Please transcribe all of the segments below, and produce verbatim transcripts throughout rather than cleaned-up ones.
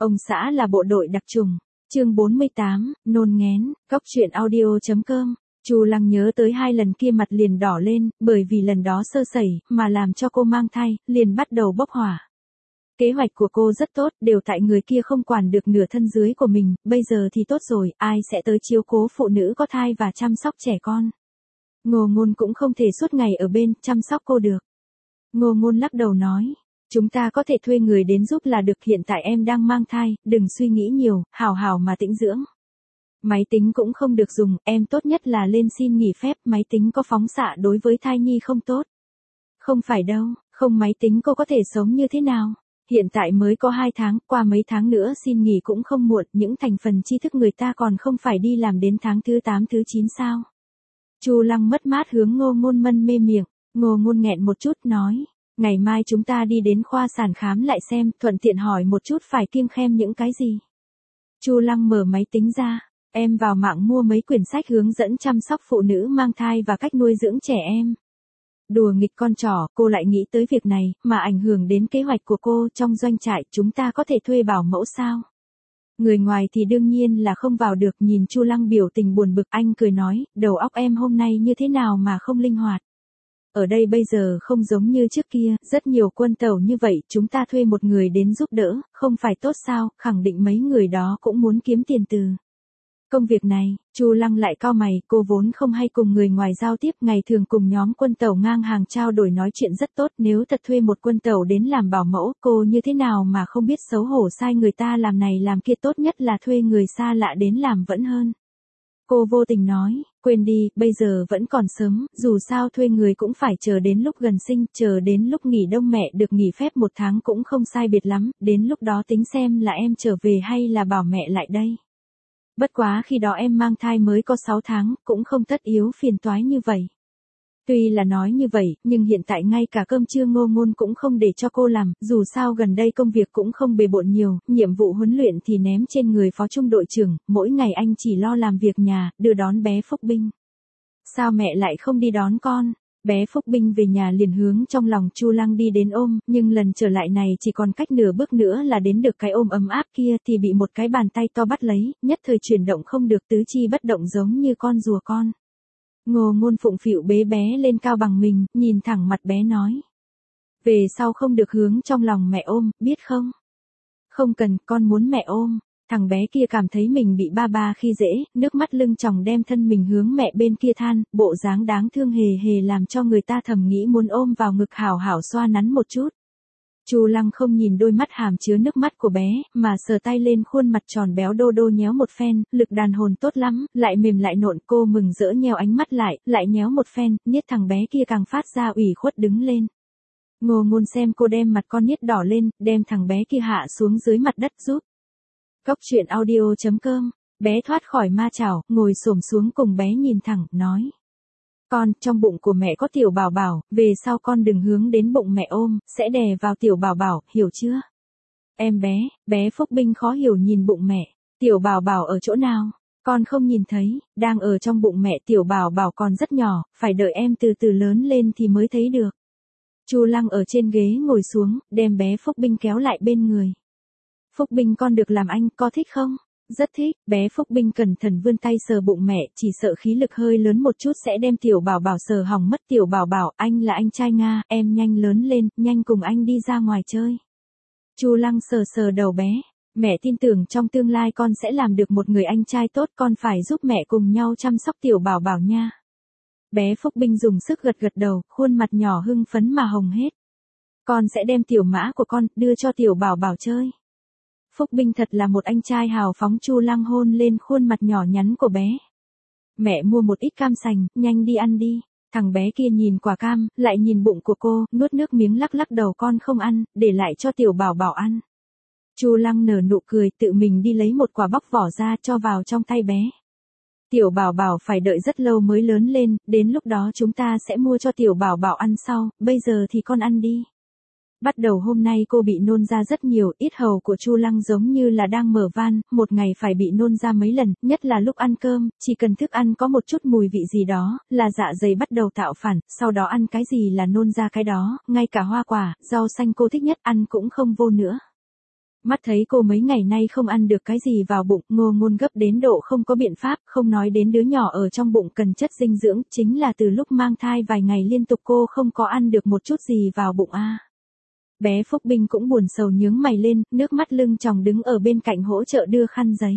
Ông xã là bộ đội đặc trùng. Chương bốn mươi tám, nôn nghén, cóc truyện audio.com. Chu Lăng nhớ tới hai lần kia mặt liền đỏ lên, bởi vì lần đó sơ sẩy, mà làm cho cô mang thai, liền bắt đầu bốc hỏa. Kế hoạch của cô rất tốt, đều tại người kia không quản được nửa thân dưới của mình, bây giờ thì tốt rồi, ai sẽ tới chiếu cố phụ nữ có thai và chăm sóc trẻ con. Ngô Ngôn cũng không thể suốt ngày ở bên, chăm sóc cô được. Ngô Ngôn lắc đầu nói, chúng ta có thể thuê người đến giúp là được, hiện tại em đang mang thai, đừng suy nghĩ nhiều, hào hào mà tĩnh dưỡng. Máy tính cũng không được dùng, em tốt nhất là lên xin nghỉ phép, máy tính có phóng xạ đối với thai nhi không tốt. Không phải đâu, không máy tính cô có thể sống như thế nào? Hiện tại mới có hai tháng, qua mấy tháng nữa xin nghỉ cũng không muộn, những thành phần tri thức người ta còn không phải đi làm đến tháng thứ tám thứ chín sao? Chu Lăng mất mát hướng Ngô Ngôn mân mê miệng, Ngô Ngôn nghẹn một chút nói, ngày mai chúng ta đi đến khoa sản khám lại xem, thuận tiện hỏi một chút phải kiêng khem những cái gì. Chu Lăng mở máy tính ra, em vào mạng mua mấy quyển sách hướng dẫn chăm sóc phụ nữ mang thai và cách nuôi dưỡng trẻ em. Đùa nghịch con trỏ, cô lại nghĩ tới việc này, mà ảnh hưởng đến kế hoạch của cô, trong doanh trại chúng ta có thể thuê bảo mẫu sao? Người ngoài thì đương nhiên là không vào được, nhìn Chu Lăng biểu tình buồn bực, anh cười nói, đầu óc em hôm nay như thế nào mà không linh hoạt. Ở đây bây giờ không giống như trước kia, rất nhiều quân tàu như vậy, chúng ta thuê một người đến giúp đỡ, không phải tốt sao, khẳng định mấy người đó cũng muốn kiếm tiền từ công việc này. Chu Lăng lại cau mày, cô vốn không hay cùng người ngoài giao tiếp, ngày thường cùng nhóm quân tàu ngang hàng trao đổi nói chuyện rất tốt, nếu thật thuê một quân tàu đến làm bảo mẫu, cô như thế nào mà không biết xấu hổ sai người ta làm này làm kia, tốt nhất là thuê người xa lạ đến làm vẫn hơn. Cô vô tình nói, quên đi, bây giờ vẫn còn sớm, dù sao thuê người cũng phải chờ đến lúc gần sinh, chờ đến lúc nghỉ đông mẹ được nghỉ phép một tháng cũng không sai biệt lắm, đến lúc đó tính xem là em trở về hay là bảo mẹ lại đây. Bất quá khi đó em mang thai mới có sáu tháng, cũng không tất yếu phiền toái như vậy. Tuy là nói như vậy, nhưng hiện tại ngay cả cơm trưa Ngô Ngôn cũng không để cho cô làm, dù sao gần đây công việc cũng không bề bộn nhiều, nhiệm vụ huấn luyện thì ném trên người phó trung đội trưởng, mỗi ngày anh chỉ lo làm việc nhà, đưa đón bé Phúc Binh. Sao mẹ lại không đi đón con? Bé Phúc Binh về nhà liền hướng trong lòng Chu Lăng đi đến ôm, nhưng lần trở lại này chỉ còn cách nửa bước nữa là đến được cái ôm ấm áp kia thì bị một cái bàn tay to bắt lấy, nhất thời chuyển động không được, tứ chi bất động giống như con rùa con. Ngô Ngôn phụng phịu bế bé lên cao bằng mình, nhìn thẳng mặt bé nói. Về sau không được hướng trong lòng mẹ ôm, biết không? Không cần, con muốn mẹ ôm. Thằng bé kia cảm thấy mình bị ba ba khi dễ, nước mắt lưng tròng đem thân mình hướng mẹ bên kia than, bộ dáng đáng thương hề hề làm cho người ta thầm nghĩ muốn ôm vào ngực hảo hảo xoa nắn một chút. Chu Lăng không nhìn đôi mắt hàm chứa nước mắt của bé, mà sờ tay lên khuôn mặt tròn béo đô đô nhéo một phen, lực đàn hồn tốt lắm, lại mềm lại nộn, cô mừng rỡ nheo ánh mắt lại, lại nhéo một phen, niết thằng bé kia càng phát ra ủy khuất đứng lên. Ngô Ngôn xem cô đem mặt con niết đỏ lên, đem thằng bé kia hạ xuống dưới mặt đất giúp. Cóc truyện audio.com, bé thoát khỏi ma chảo, ngồi xổm xuống cùng bé nhìn thẳng, nói. Con, trong bụng của mẹ có tiểu bảo bảo, về sau con đừng hướng đến bụng mẹ ôm, sẽ đè vào tiểu bảo bảo, hiểu chưa? Em bé, bé Phúc Binh khó hiểu nhìn bụng mẹ, tiểu bảo bảo ở chỗ nào? Con không nhìn thấy, đang ở trong bụng mẹ, tiểu bảo bảo còn rất nhỏ, phải đợi em từ từ lớn lên thì mới thấy được. Chu Lăng ở trên ghế ngồi xuống, đem bé Phúc Binh kéo lại bên người. Phúc Binh con được làm anh, có thích không? Rất thích, bé Phúc Binh cẩn thận vươn tay sờ bụng mẹ, chỉ sợ khí lực hơi lớn một chút sẽ đem tiểu bảo bảo sờ hỏng mất. Tiểu bảo bảo, anh là anh trai Nga, em nhanh lớn lên, nhanh cùng anh đi ra ngoài chơi. Chu Lăng sờ sờ đầu bé, mẹ tin tưởng trong tương lai con sẽ làm được một người anh trai tốt, con phải giúp mẹ cùng nhau chăm sóc tiểu bảo bảo nha. Bé Phúc Binh dùng sức gật gật đầu, khuôn mặt nhỏ hưng phấn mà hồng hết. Con sẽ đem tiểu mã của con, đưa cho tiểu bảo bảo chơi. Phúc Binh thật là một anh trai hào phóng. Chu Lăng hôn lên khuôn mặt nhỏ nhắn của bé. Mẹ mua một ít cam sành, nhanh đi ăn đi. Thằng bé kia nhìn quả cam, lại nhìn bụng của cô, nuốt nước miếng lắc lắc đầu, con không ăn, để lại cho tiểu bảo bảo ăn. Chu Lăng nở nụ cười, tự mình đi lấy một quả bóc vỏ ra cho vào trong tay bé. Tiểu bảo bảo phải đợi rất lâu mới lớn lên, đến lúc đó chúng ta sẽ mua cho tiểu bảo bảo ăn sau, bây giờ thì con ăn đi. Bắt đầu hôm nay cô bị nôn ra rất nhiều, yết hầu của Chu Lăng giống như là đang mở van, một ngày phải bị nôn ra mấy lần, nhất là lúc ăn cơm, chỉ cần thức ăn có một chút mùi vị gì đó, là dạ dày bắt đầu tạo phản, sau đó ăn cái gì là nôn ra cái đó, ngay cả hoa quả, rau xanh cô thích nhất ăn cũng không vô nữa. Mắt thấy cô mấy ngày nay không ăn được cái gì vào bụng, Ngô Ngôn gấp đến độ không có biện pháp, không nói đến đứa nhỏ ở trong bụng cần chất dinh dưỡng, chính là từ lúc mang thai vài ngày liên tục cô không có ăn được một chút gì vào bụng a. Bé Phúc Binh cũng buồn sầu nhướng mày lên, nước mắt lưng tròng đứng ở bên cạnh hỗ trợ đưa khăn giấy.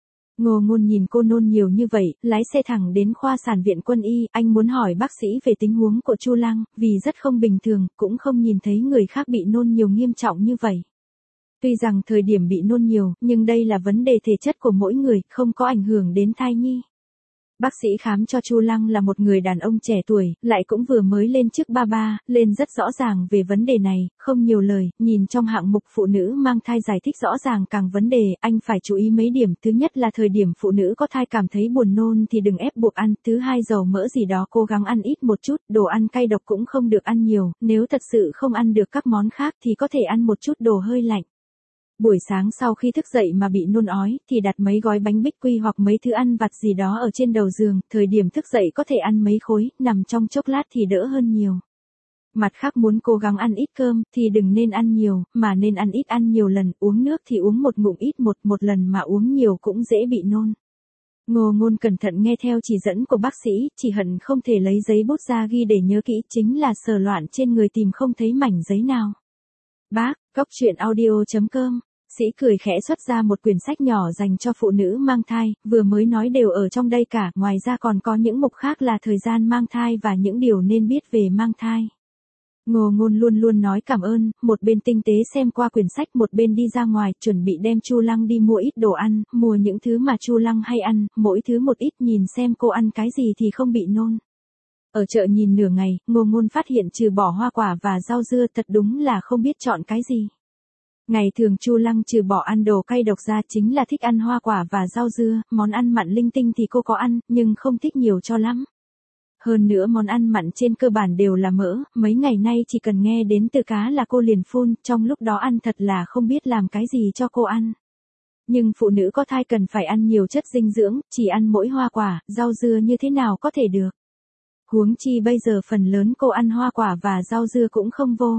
Ngô Ngôn nhìn cô nôn nhiều như vậy, lái xe thẳng đến khoa sản viện quân y, anh muốn hỏi bác sĩ về tình huống của Chu Lăng, vì rất không bình thường, cũng không nhìn thấy người khác bị nôn nhiều nghiêm trọng như vậy. Tuy rằng thời điểm bị nôn nhiều, nhưng đây là vấn đề thể chất của mỗi người, không có ảnh hưởng đến thai nhi. Bác sĩ khám cho Chu Lăng là một người đàn ông trẻ tuổi, lại cũng vừa mới lên chức ba ba, lên rất rõ ràng về vấn đề này, không nhiều lời, nhìn trong hạng mục phụ nữ mang thai giải thích rõ ràng càng vấn đề, anh phải chú ý mấy điểm, thứ nhất là thời điểm phụ nữ có thai cảm thấy buồn nôn thì đừng ép buộc ăn, thứ hai dầu mỡ gì đó cố gắng ăn ít một chút, đồ ăn cay độc cũng không được ăn nhiều, nếu thật sự không ăn được các món khác thì có thể ăn một chút đồ hơi lạnh. Buổi sáng sau khi thức dậy mà bị nôn ói, thì đặt mấy gói bánh bích quy hoặc mấy thứ ăn vặt gì đó ở trên đầu giường, thời điểm thức dậy có thể ăn mấy khối, nằm trong chốc lát thì đỡ hơn nhiều. Mặt khác muốn cố gắng ăn ít cơm, thì đừng nên ăn nhiều, mà nên ăn ít ăn nhiều lần, uống nước thì uống một ngụm ít một một lần mà uống nhiều cũng dễ bị nôn. Ngô Ngôn cẩn thận nghe theo chỉ dẫn của bác sĩ, chỉ hận không thể lấy giấy bút ra ghi để nhớ kỹ, chính là sờ loạn trên người tìm không thấy mảnh giấy nào. Bác, cóc truyện audio chấm com. Sĩ cười khẽ xuất ra một quyển sách nhỏ dành cho phụ nữ mang thai, vừa mới nói đều ở trong đây cả, ngoài ra còn có những mục khác là thời gian mang thai và những điều nên biết về mang thai. Ngô Ngôn luôn luôn nói cảm ơn, một bên tinh tế xem qua quyển sách một bên đi ra ngoài, chuẩn bị đem Chu Lăng đi mua ít đồ ăn, mua những thứ mà Chu Lăng hay ăn, mỗi thứ một ít nhìn xem cô ăn cái gì thì không bị nôn. Ở chợ nhìn nửa ngày, Ngô Ngôn phát hiện trừ bỏ hoa quả và rau dưa thật đúng là không biết chọn cái gì. Ngày thường Chu Lăng trừ bỏ ăn đồ cay độc ra chính là thích ăn hoa quả và rau dưa, món ăn mặn linh tinh thì cô có ăn, nhưng không thích nhiều cho lắm. Hơn nữa món ăn mặn trên cơ bản đều là mỡ, mấy ngày nay chỉ cần nghe đến từ cá là cô liền phun, trong lúc đó ăn thật là không biết làm cái gì cho cô ăn. Nhưng phụ nữ có thai cần phải ăn nhiều chất dinh dưỡng, chỉ ăn mỗi hoa quả, rau dưa như thế nào có thể được. Huống chi bây giờ phần lớn cô ăn hoa quả và rau dưa cũng không vô.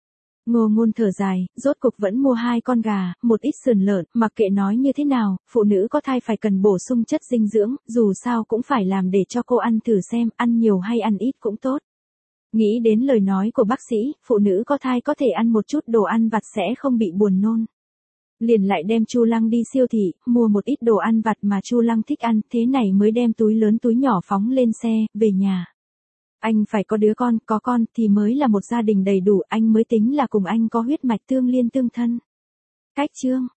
Ngô Ngôn thở dài, rốt cục vẫn mua hai con gà, một ít sườn lợn, mặc kệ nói như thế nào, phụ nữ có thai phải cần bổ sung chất dinh dưỡng, dù sao cũng phải làm để cho cô ăn thử xem, ăn nhiều hay ăn ít cũng tốt. Nghĩ đến lời nói của bác sĩ, phụ nữ có thai có thể ăn một chút đồ ăn vặt sẽ không bị buồn nôn. Liền lại đem Chu Lăng đi siêu thị, mua một ít đồ ăn vặt mà Chu Lăng thích ăn, thế này mới đem túi lớn túi nhỏ phóng lên xe, về nhà. Anh phải có đứa con, có con thì mới là một gia đình đầy đủ, anh mới tính là cùng anh có huyết mạch tương liên tương thân. Cách chương